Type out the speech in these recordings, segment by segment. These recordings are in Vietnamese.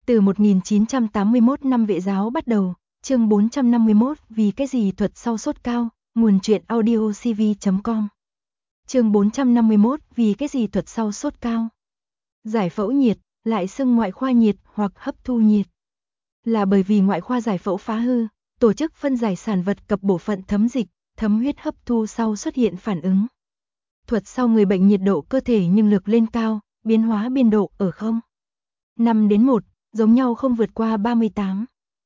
Từ 1981 năm Vệ giáo bắt đầu, chương 451 vì cái gì thuật sau sốt cao, nguồn truyện audio cv.com. Chương 451 vì cái gì thuật sau sốt cao. Giải phẫu nhiệt, lại xưng ngoại khoa nhiệt hoặc hấp thu nhiệt. Là bởi vì ngoại khoa giải phẫu phá hư, tổ chức phân giải sản vật cập bộ phận thấm dịch, thấm huyết hấp thu sau xuất hiện phản ứng. Thuật sau người bệnh nhiệt độ cơ thể nhưng lực lên cao, biến hóa biên độ ở 0,5 đến 1, giống nhau không vượt qua 38.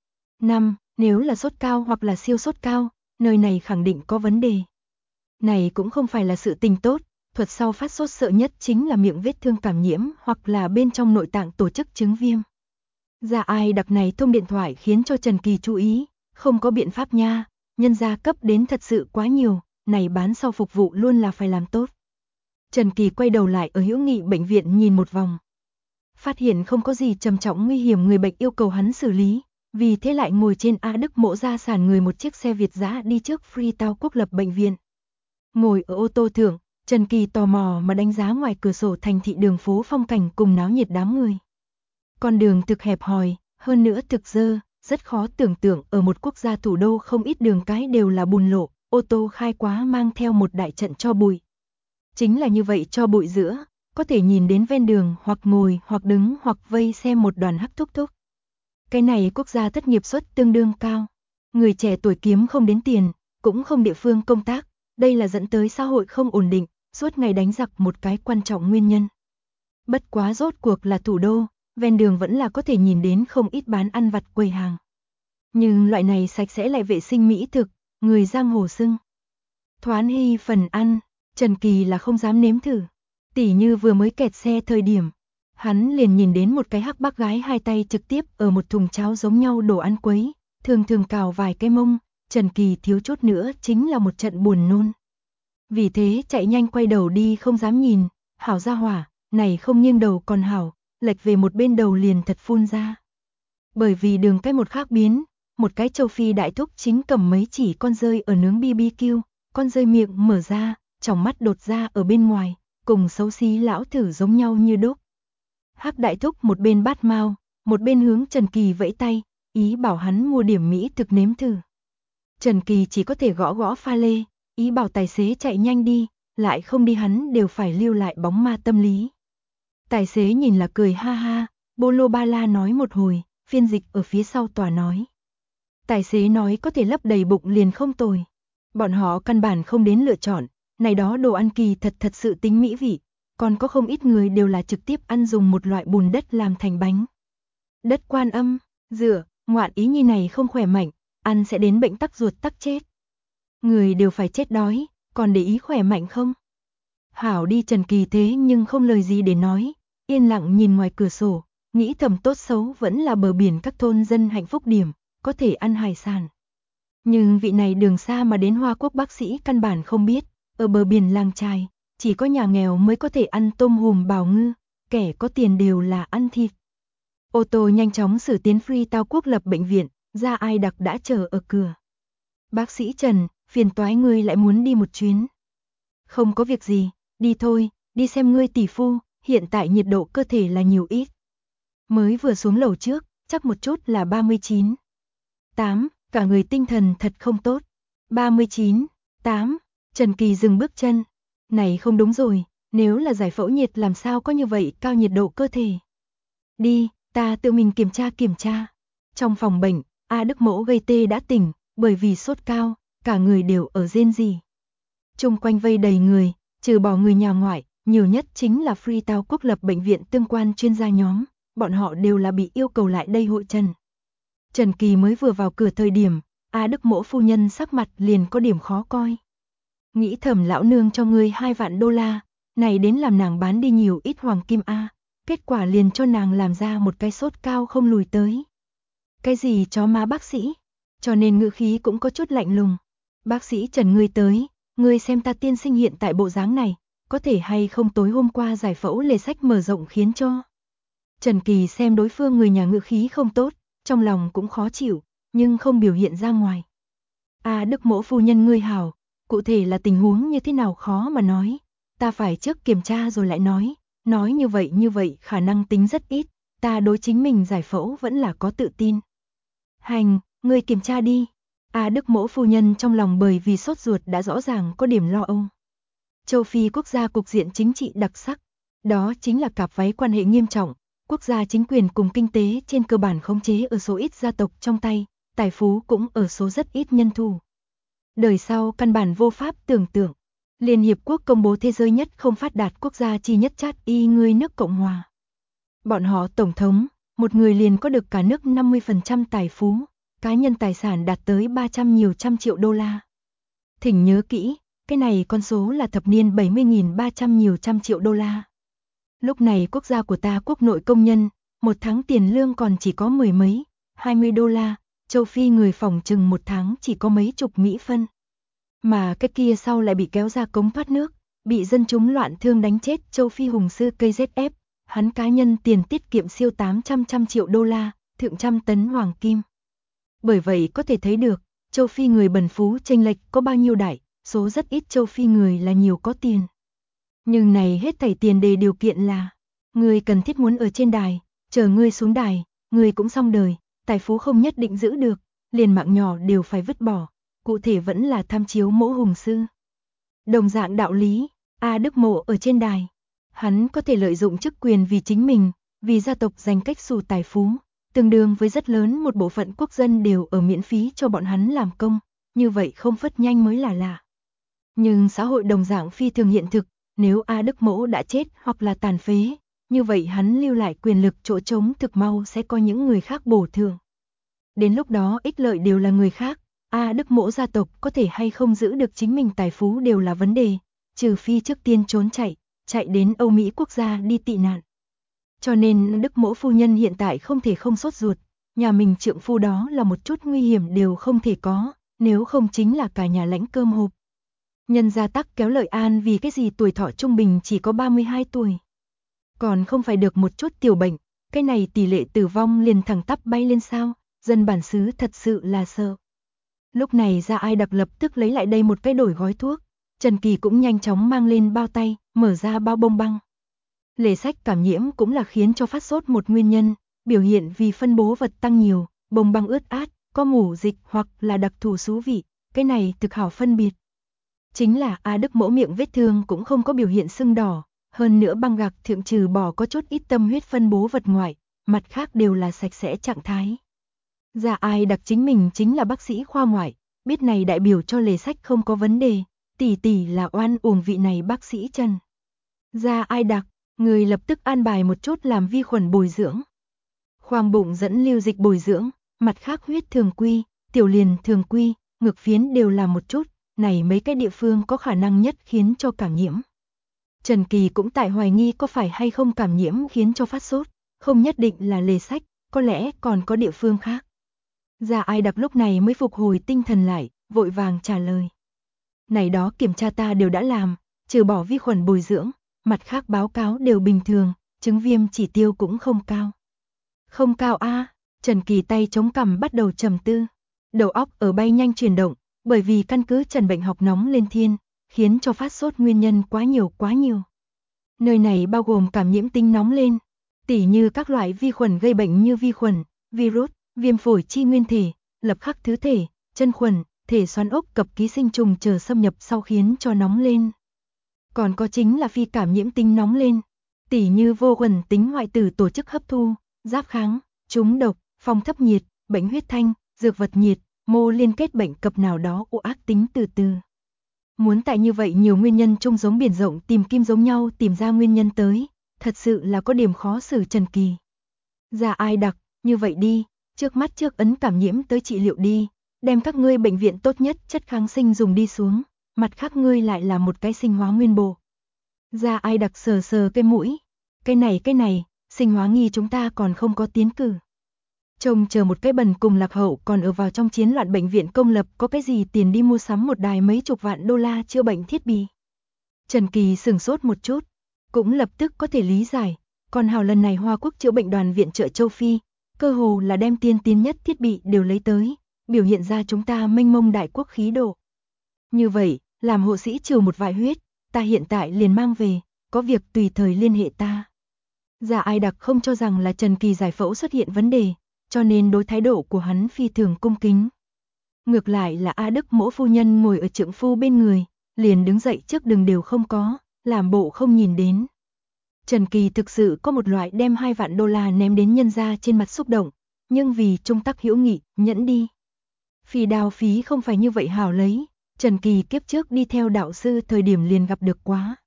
5. Nếu là sốt cao hoặc là siêu sốt cao, nơi này khẳng định có vấn đề. Này cũng không phải là sự tình tốt, thuật sau phát sốt sợ nhất chính là miệng vết thương cảm nhiễm hoặc là bên trong nội tạng tổ chức chứng viêm. Ra ai đặc này thông điện thoại khiến cho Trần Kỳ chú ý, không có biện pháp nha, nhân gia cấp đến thật sự quá nhiều, này bán sau phục vụ luôn là phải làm tốt. Trần Kỳ quay đầu lại ở Hữu Nghị bệnh viện nhìn một vòng. Phát hiện không có gì trầm trọng nguy hiểm người bệnh yêu cầu hắn xử lý, vì thế lại ngồi trên A Đức Mỗ gia sản người một chiếc xe Việt giã đi trước Freetown Quốc lập bệnh viện. Ngồi ở ô tô thượng, Trần Kỳ tò mò mà đánh giá ngoài cửa sổ thành thị đường phố phong cảnh cùng náo nhiệt đám người. Con đường thực hẹp hòi, hơn nữa thực dơ, rất khó tưởng tượng ở một quốc gia thủ đô không ít đường cái đều là bùn lộ, ô tô khai quá mang theo một đại trận tro bụi. Chính là như vậy cho bụi giữa, có thể nhìn đến ven đường hoặc ngồi hoặc đứng hoặc vây xem một đoàn hắc thúc thúc. Cái này quốc gia thất nghiệp suất tương đương cao. Người trẻ tuổi kiếm không đến tiền, cũng không địa phương công tác, đây là dẫn tới xã hội không ổn định, suốt ngày đánh giặc một cái quan trọng nguyên nhân. Bất quá rốt cuộc là thủ đô, ven đường vẫn là có thể nhìn đến không ít bán ăn vặt quầy hàng. Nhưng loại này sạch sẽ lại vệ sinh mỹ thực, người giang hồ xưng. Thoán hy phần ăn, Trần Kỳ là không dám nếm thử. Tỉ như vừa mới kẹt xe thời điểm, hắn liền nhìn đến một cái hắc bác gái hai tay trực tiếp ở một thùng cháo giống nhau đồ ăn quấy, thường thường cào vài cái mông, Trần Kỳ thiếu chút nữa chính là một trận buồn nôn. Vì thế chạy nhanh quay đầu đi không dám nhìn, hảo gia hỏa, này không nghiêng đầu còn hảo, lệch về một bên đầu liền thật phun ra. Bởi vì đường cái một khác biến, một cái châu Phi đại thúc chính cầm mấy chỉ con dơi ở nướng BBQ, con dơi miệng mở ra, tròng mắt đột ra ở bên ngoài, cùng xấu xí lão thử giống nhau như đúc. Hắc đại thúc một bên bát mau, một bên hướng Trần Kỳ vẫy tay, ý bảo hắn mua điểm mỹ thực nếm thử. Trần Kỳ chỉ có thể gõ gõ pha lê, ý bảo tài xế chạy nhanh đi, lại không đi hắn đều phải lưu lại bóng ma tâm lý. Tài xế nhìn là cười ha ha, bô lô ba la nói một hồi, phiên dịch ở phía sau tòa nói. Tài xế nói có thể lấp đầy bụng liền không tồi. Bọn họ căn bản không đến lựa chọn, này đó đồ ăn kỳ thật sự tính mỹ vị, còn có không ít người đều là trực tiếp ăn dùng một loại bùn đất làm thành bánh. Đất Quan Âm, dựa, ngoạn ý nhi này không khỏe mạnh, ăn sẽ đến bệnh tắc ruột tắc chết. Người đều phải chết đói, còn để ý khỏe mạnh không? Hảo đi Trần Kỳ thế nhưng không lời gì để nói, yên lặng nhìn ngoài cửa sổ, nghĩ thầm tốt xấu vẫn là bờ biển các thôn dân hạnh phúc điểm, có thể ăn hải sản. Nhưng vị này đường xa mà đến Hoa Quốc bác sĩ căn bản không biết, ở bờ biển làng trài, chỉ có nhà nghèo mới có thể ăn tôm hùm bào ngư, kẻ có tiền đều là ăn thịt. Ô tô nhanh chóng xử tiến Freetown Quốc lập bệnh viện, ra ai đặc đã chờ ở cửa. Bác sĩ Trần, phiền toái ngươi lại muốn đi một chuyến. Không có việc gì, đi thôi, đi xem ngươi tỷ phu, hiện tại nhiệt độ cơ thể là nhiều ít. Mới vừa xuống lầu trước, chắc một chút là 39. 8, cả người tinh thần thật không tốt. 39, 8, Trần Kỳ dừng bước chân. Này không đúng rồi, nếu là giải phẫu nhiệt làm sao có như vậy cao nhiệt độ cơ thể. Đi, ta tự mình kiểm tra. Trong phòng bệnh, A Đức Mỗ gây tê đã tỉnh, bởi vì sốt cao, cả người đều ở rên rỉ. Chung quanh vây đầy người, trừ bỏ người nhà ngoại, nhiều nhất chính là Freetown Quốc lập bệnh viện tương quan chuyên gia nhóm, bọn họ đều là bị yêu cầu lại đây hội trần. Trần Kỳ mới vừa vào cửa thời điểm, A Đức Mỗ phu nhân sắc mặt liền có điểm khó coi. Nghĩ thầm lão nương cho ngươi 2 vạn đô la, này đến làm nàng bán đi nhiều ít hoàng kim A, kết quả liền cho nàng làm ra một cái sốt cao không lùi tới. Cái gì chó má bác sĩ, cho nên ngữ khí cũng có chút lạnh lùng. Bác sĩ Trần ngươi tới, ngươi xem ta tiên sinh hiện tại bộ dáng này, có thể hay không tối hôm qua giải phẫu lề sách mở rộng khiến cho. Trần Kỳ xem đối phương người nhà ngữ khí không tốt, trong lòng cũng khó chịu, nhưng không biểu hiện ra ngoài. A Đức Mỗ phu nhân ngươi hảo, cụ thể là tình huống như thế nào khó mà nói, ta phải trước kiểm tra rồi lại nói như vậy khả năng tính rất ít, ta đối chính mình giải phẫu vẫn là có tự tin. Hành, ngươi kiểm tra đi. Đức Mỗ phu nhân trong lòng bởi vì sốt ruột đã rõ ràng có điểm lo âu. Châu Phi quốc gia cục diện chính trị đặc sắc, đó chính là cặp váy quan hệ nghiêm trọng, quốc gia chính quyền cùng kinh tế trên cơ bản khống chế ở số ít gia tộc trong tay, tài phú cũng ở số rất ít nhân thủ. Đời sau căn bản vô pháp tưởng tượng. Liên Hiệp Quốc công bố thế giới nhất không phát đạt quốc gia chi nhất Chad y người nước Cộng Hòa. Bọn họ tổng thống, một người liền có được cả nước 50% tài phú, cá nhân tài sản đạt tới 300 nhiều trăm triệu đô la. Thỉnh nhớ kỹ, cái này con số là thập niên 70.300 nhiều trăm triệu đô la. Lúc này quốc gia của ta quốc nội công nhân, một tháng tiền lương còn chỉ có mười mấy, 20 đô la, châu Phi người phỏng chừng một tháng chỉ có mấy chục Mỹ phân. Mà cái kia sau lại bị kéo ra cống thoát nước, bị dân chúng loạn thương đánh chết châu Phi hùng sư KZF, hắn cá nhân tiền tiết kiệm siêu 800 triệu đô la, thượng trăm tấn hoàng kim. Bởi vậy có thể thấy được, châu Phi người bần phú chênh lệch có bao nhiêu đại, số rất ít châu Phi người là nhiều có tiền. Nhưng này hết thảy tiền đề điều kiện là, người cần thiết muốn ở trên đài, chờ ngươi xuống đài, người cũng xong đời, tài phú không nhất định giữ được, liền mạng nhỏ đều phải vứt bỏ, cụ thể vẫn là tham chiếu mẫu hùng sư. Đồng dạng đạo lý, Đức Mỗ ở trên đài, hắn có thể lợi dụng chức quyền vì chính mình, vì gia tộc giành cách xù tài phú, tương đương với rất lớn một bộ phận quốc dân đều ở miễn phí cho bọn hắn làm công, như vậy không phất nhanh mới là lạ. Nhưng xã hội đồng dạng phi thường hiện thực, nếu Đức Mỗ đã chết hoặc là tàn phế, như vậy hắn lưu lại quyền lực chỗ trống thực mau sẽ có những người khác bổ thường. Đến lúc đó ích lợi đều là người khác, Đức Mỗ gia tộc có thể hay không giữ được chính mình tài phú đều là vấn đề, trừ phi trước tiên trốn chạy đến Âu Mỹ quốc gia đi tị nạn. Cho nên Đức Mỗ phu nhân hiện tại không thể không sốt ruột, nhà mình trượng phu đó là một chút nguy hiểm đều không thể có, nếu không chính là cả nhà lãnh cơm hộp. Nhân gia Tắc kéo lợi an vì cái gì tuổi thọ trung bình chỉ có 32 tuổi. Còn không phải được một chút tiểu bệnh, cái này tỷ lệ tử vong liền thẳng tắp bay lên sao, dân bản xứ thật sự là sợ. Lúc này Gia Ai Đặc lập tức lấy lại đây một cái đổi gói thuốc, Trần Kỳ cũng nhanh chóng mang lên bao tay, mở ra bao bông băng. Lề sách cảm nhiễm cũng là khiến cho phát sốt một nguyên nhân, biểu hiện vì phân bố vật tăng nhiều, bông băng ướt át, có mủ dịch hoặc là đặc thù xú vị, cái này thực hảo phân biệt. Chính là Đức Mỗ miệng vết thương cũng không có biểu hiện sưng đỏ, hơn nữa băng gạc thượng trừ bỏ có chút ít tâm huyết phân bố vật ngoại, mặt khác đều là sạch sẽ trạng thái. Gia Ai Đặc chính mình chính là bác sĩ khoa ngoại, biết này đại biểu cho lề sách không có vấn đề, tỷ là oan uổng vị này bác sĩ Trần. Gia Ai Đặc, người lập tức an bài một chút làm vi khuẩn bồi dưỡng. Khoang bụng dẫn lưu dịch bồi dưỡng, mặt khác huyết thường quy, tiểu liền thường quy, ngực phiến đều là một chút, này mấy cái địa phương có khả năng nhất khiến cho cảm nhiễm. Trần Kỳ cũng tại hoài nghi có phải hay không cảm nhiễm khiến cho phát sốt, không nhất định là lề sách, có lẽ còn có địa phương khác. Gia Ai Đặc lúc này mới phục hồi tinh thần lại, vội vàng trả lời. Này đó kiểm tra ta đều đã làm, trừ bỏ vi khuẩn bồi dưỡng, mặt khác báo cáo đều bình thường, chứng viêm chỉ tiêu cũng không cao. Không cao Trần Kỳ tay chống cằm bắt đầu trầm tư. Đầu óc ở bay nhanh chuyển động, bởi vì căn cứ trần bệnh học nóng lên thiên, khiến cho phát sốt nguyên nhân quá nhiều. Nơi này bao gồm cảm nhiễm tính nóng lên, tỉ như các loại vi khuẩn gây bệnh như vi khuẩn, virus, viêm phổi chi nguyên thể, lập khắc thứ thể, chân khuẩn, thể xoắn ốc cập ký sinh trùng chờ xâm nhập sau khiến cho nóng lên. Còn có chính là phi cảm nhiễm tính nóng lên, tỉ như vô khuẩn tính hoại tử tổ chức hấp thu, giáp kháng, trúng độc, phong thấp nhiệt, bệnh huyết thanh, dược vật nhiệt, mô liên kết bệnh cập nào đó u ác tính từ. Muốn tại như vậy nhiều nguyên nhân chung giống biển rộng tìm kim giống nhau tìm ra nguyên nhân tới, thật sự là có điểm khó xử Trần Kỳ. Gia Ai Đặc, như vậy đi, trước mắt trước ấn cảm nhiễm tới trị liệu đi, đem các ngươi bệnh viện tốt nhất chất kháng sinh dùng đi xuống, mặt khác ngươi lại là một cái sinh hóa nguyên bộ. Gia Ai Đặc sờ cái mũi, cái này, sinh hóa nghi chúng ta còn không có tiến cử. Trông chờ một cái bần cùng lạc hậu còn ở vào trong chiến loạn bệnh viện công lập có cái gì tiền đi mua sắm một đài mấy chục vạn đô la chữa bệnh thiết bị. Trần Kỳ sửng sốt một chút, cũng lập tức có thể lý giải, còn hào lần này Hoa Quốc chữa bệnh đoàn viện trợ châu Phi, cơ hồ là đem tiên tiến nhất thiết bị đều lấy tới, biểu hiện ra chúng ta mênh mông đại quốc khí độ. Như vậy, làm hộ sĩ trừ một vài huyết, ta hiện tại liền mang về, có việc tùy thời liên hệ ta. Gia Ai Đặc không cho rằng là Trần Kỳ giải phẫu xuất hiện vấn đề, cho nên đối thái độ của hắn phi thường cung kính. Ngược lại là A Đức Mỗ phu nhân ngồi ở trượng phu bên người, liền đứng dậy trước đường đều không có, làm bộ không nhìn đến. Trần Kỳ thực sự có một loại đem 2 vạn đô la ném đến nhân gia trên mặt xúc động, nhưng vì trung tắc hữu nghị, nhẫn đi. Phi đao phí không phải như vậy hảo lấy, Trần Kỳ kiếp trước đi theo đạo sư thời điểm liền gặp được quá.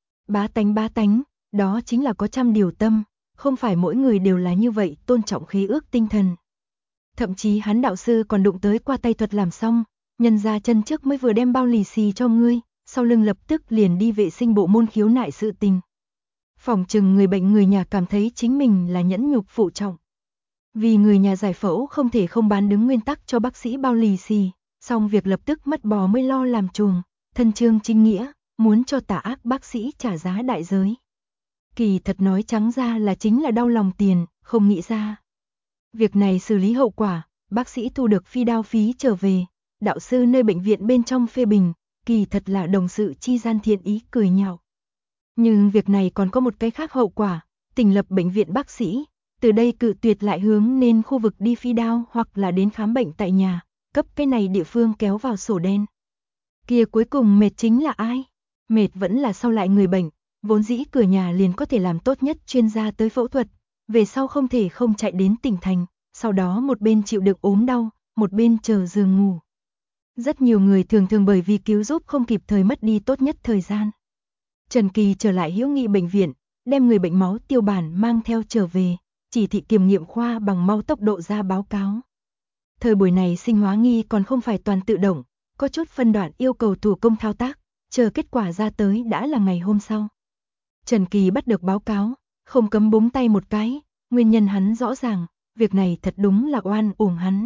Bá tánh, đó chính là có trăm điều tâm, không phải mỗi người đều là như vậy tôn trọng khí ước tinh thần. Thậm chí hắn đạo sư còn đụng tới qua tay thuật làm xong, nhân ra chân trước mới vừa đem bao lì xì cho ngươi, sau lưng lập tức liền đi vệ sinh bộ môn khiếu nại sự tình. Phòng trừng người bệnh người nhà cảm thấy chính mình là nhẫn nhục phụ trọng. Vì người nhà giải phẫu không thể không bán đứng nguyên tắc cho bác sĩ bao lì xì, xong việc lập tức mất bò mới lo làm chuồng, thân chương chính nghĩa, muốn cho tà ác bác sĩ trả giá đại giới. Kỳ thật nói trắng ra là chính là đau lòng tiền, không nghĩ ra. Việc này xử lý hậu quả, bác sĩ thu được phi đao phí trở về, đạo sư nơi bệnh viện bên trong phê bình, kỳ thật là đồng sự chi gian thiện ý cười nhạo. Nhưng việc này còn có một cái khác hậu quả, tỉnh lập bệnh viện bác sĩ, từ đây cự tuyệt lại hướng nên khu vực đi phi đao hoặc là đến khám bệnh tại nhà, cấp cái này địa phương kéo vào sổ đen. Kia cuối cùng mệt chính là ai? Mệt vẫn là sau lại người bệnh, vốn dĩ cửa nhà liền có thể làm tốt nhất chuyên gia tới phẫu thuật, về sau không thể không chạy đến tỉnh thành, sau đó một bên chịu đựng ốm đau, một bên chờ giường ngủ. Rất nhiều người thường bởi vì cứu giúp không kịp thời mất đi tốt nhất thời gian. Trần Kỳ trở lại Hữu Nghị bệnh viện, đem người bệnh máu tiêu bản mang theo trở về, chỉ thị kiểm nghiệm khoa bằng mau tốc độ ra báo cáo. Thời buổi này sinh hóa nghi còn không phải toàn tự động, có chút phân đoạn yêu cầu thủ công thao tác, chờ kết quả ra tới đã là ngày hôm sau. Trần Kỳ bắt được báo cáo, không cấm búng tay một cái, nguyên nhân hắn rõ ràng, việc này thật đúng là oan uổng hắn.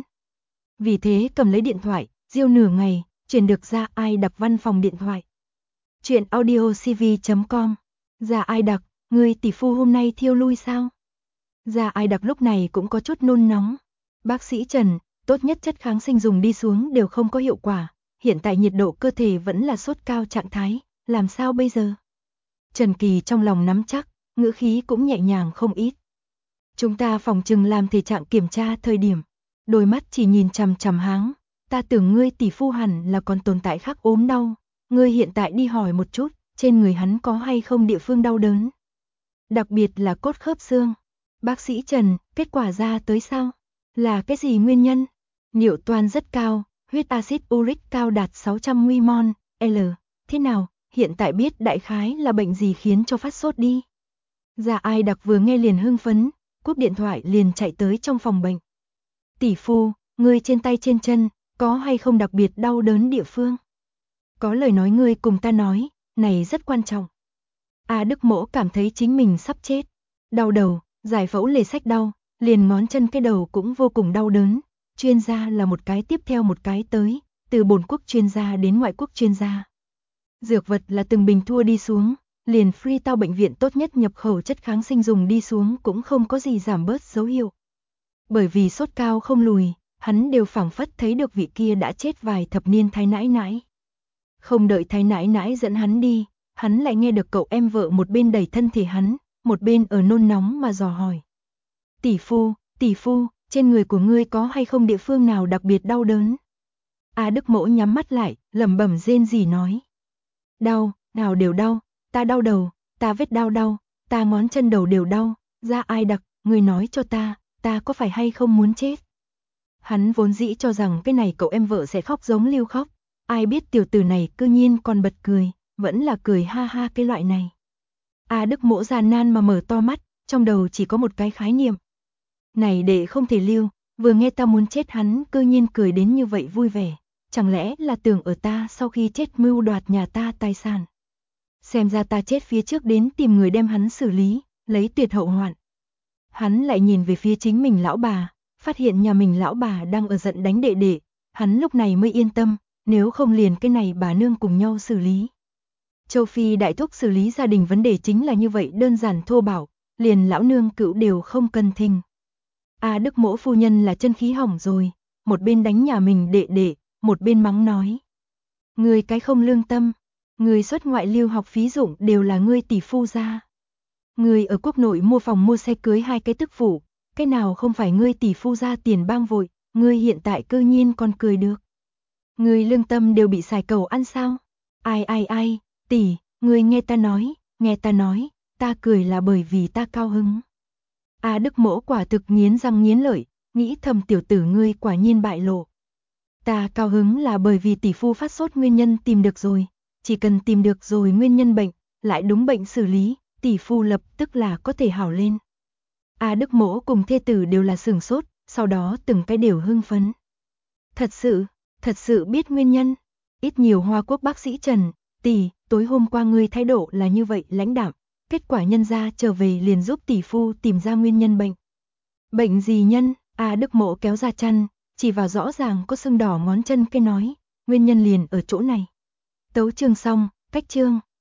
Vì thế cầm lấy điện thoại, diêu nửa ngày, chuyển được Gia Ai Đặc văn phòng điện thoại. Chuyện audiocv.com. Gia Ai Đặc, người tỷ phu hôm nay thiêu lui sao? Gia Ai Đặc lúc này cũng có chút nôn nóng. Bác sĩ Trần, tốt nhất chất kháng sinh dùng đi xuống đều không có hiệu quả, hiện tại nhiệt độ cơ thể vẫn là sốt cao trạng thái, làm sao bây giờ? Trần Kỳ trong lòng nắm chắc, ngữ khí cũng nhẹ nhàng không ít. Chúng ta phòng trừng làm thể trạng kiểm tra thời điểm, đôi mắt chỉ nhìn chằm chằm háng, ta tưởng ngươi tỷ phu hẳn là còn tồn tại khác ốm đau, ngươi hiện tại đi hỏi một chút, trên người hắn có hay không địa phương đau đớn. Đặc biệt là cốt khớp xương. Bác sĩ Trần, kết quả ra tới sao? Là cái gì nguyên nhân? Niệu toan rất cao, huyết axit uric cao đạt 600 mmol, L. Thế nào, hiện tại biết đại khái là bệnh gì khiến cho phát sốt đi. Gia Ai Đặc vừa nghe liền hưng phấn, cúp điện thoại liền chạy tới trong phòng bệnh. Tỷ phu, ngươi trên tay trên chân, có hay không đặc biệt đau đớn địa phương? Có lời nói ngươi cùng ta nói, này rất quan trọng. A Đức Mỗ cảm thấy chính mình sắp chết. Đau đầu, giải phẫu lề sách đau, liền ngón chân cái đầu cũng vô cùng đau đớn. Chuyên gia là một cái tiếp theo một cái tới, từ bổn quốc chuyên gia đến ngoại quốc chuyên gia. Dược vật là từng bình thua đi xuống, liền free tao bệnh viện tốt nhất nhập khẩu chất kháng sinh dùng đi xuống cũng không có gì giảm bớt dấu hiệu. Bởi vì sốt cao không lùi, hắn đều phảng phất thấy được vị kia đã chết vài thập niên thái nãi nãi. Không đợi thái nãi nãi dẫn hắn đi, hắn lại nghe được cậu em vợ một bên đẩy thân thể hắn, một bên ở nôn nóng mà dò hỏi. Tỷ phu, trên người của ngươi có hay không địa phương nào đặc biệt đau đớn? A Đức Mỗ nhắm mắt lại, lẩm bẩm rên rỉ nói. Đau, nào đều đau, ta đau đầu, ta vết đau, ta ngón chân đầu đều đau, Gia Ai Đặc, ngươi nói cho ta có phải hay không muốn chết? Hắn vốn dĩ cho rằng cái này cậu em vợ sẽ khóc giống Lưu khóc, ai biết tiểu tử này cư nhiên còn bật cười, vẫn là cười ha ha cái loại này. A Đức Mỗ giàn nan mà mở to mắt, trong đầu chỉ có một cái khái niệm. Này đệ không thể Lưu, vừa nghe ta muốn chết hắn cư nhiên cười đến như vậy vui vẻ, chẳng lẽ là tưởng ở ta sau khi chết mưu đoạt nhà ta tài sản. Xem ra ta chết phía trước đến tìm người đem hắn xử lý, lấy tuyệt hậu hoạn. Hắn lại nhìn về phía chính mình lão bà, phát hiện nhà mình lão bà đang ở giận đánh đệ đệ, hắn lúc này mới yên tâm, nếu không liền cái này bà nương cùng nhau xử lý. Châu Phi đại thúc xử lý gia đình vấn đề chính là như vậy đơn giản thô bạo, liền lão nương cữu đều không cần thình. A Đức Mỗ phu nhân là chân khí hỏng rồi, một bên đánh nhà mình đệ đệ, một bên mắng nói. Ngươi cái không lương tâm, ngươi xuất ngoại lưu học phí dụng đều là ngươi tỷ phu ra. Ngươi ở quốc nội mua phòng mua xe cưới 2 cái tức phụ, cái nào không phải ngươi tỷ phu ra tiền bang vội, ngươi hiện tại cư nhiên còn cười được. Ngươi lương tâm đều bị xài cầu ăn sao? Ai, tỷ, ngươi nghe ta nói, ta cười là bởi vì ta cao hứng. Đức Mỗ quả thực nghiến răng nghiến lợi, nghĩ thầm tiểu tử ngươi quả nhiên bại lộ. Ta cao hứng là bởi vì tỷ phu phát sốt nguyên nhân tìm được rồi, chỉ cần tìm được rồi nguyên nhân bệnh, lại đúng bệnh xử lý, tỷ phu lập tức là có thể hảo lên. Đức Mỗ cùng thê tử đều là sửng sốt, sau đó từng cái đều hưng phấn. Thật sự biết nguyên nhân. Ít nhiều Hoa Quốc bác sĩ Trần, tỷ, tối hôm qua ngươi thái độ là như vậy lãnh đạm, kết quả nhân gia trở về liền giúp tỷ phu tìm ra nguyên nhân bệnh. Bệnh gì nhân? Đức Mỗ kéo ra chăn, chỉ vào rõ ràng có sưng đỏ ngón chân cái nói, nguyên nhân liền ở chỗ này. Tấu chương xong, cách chương.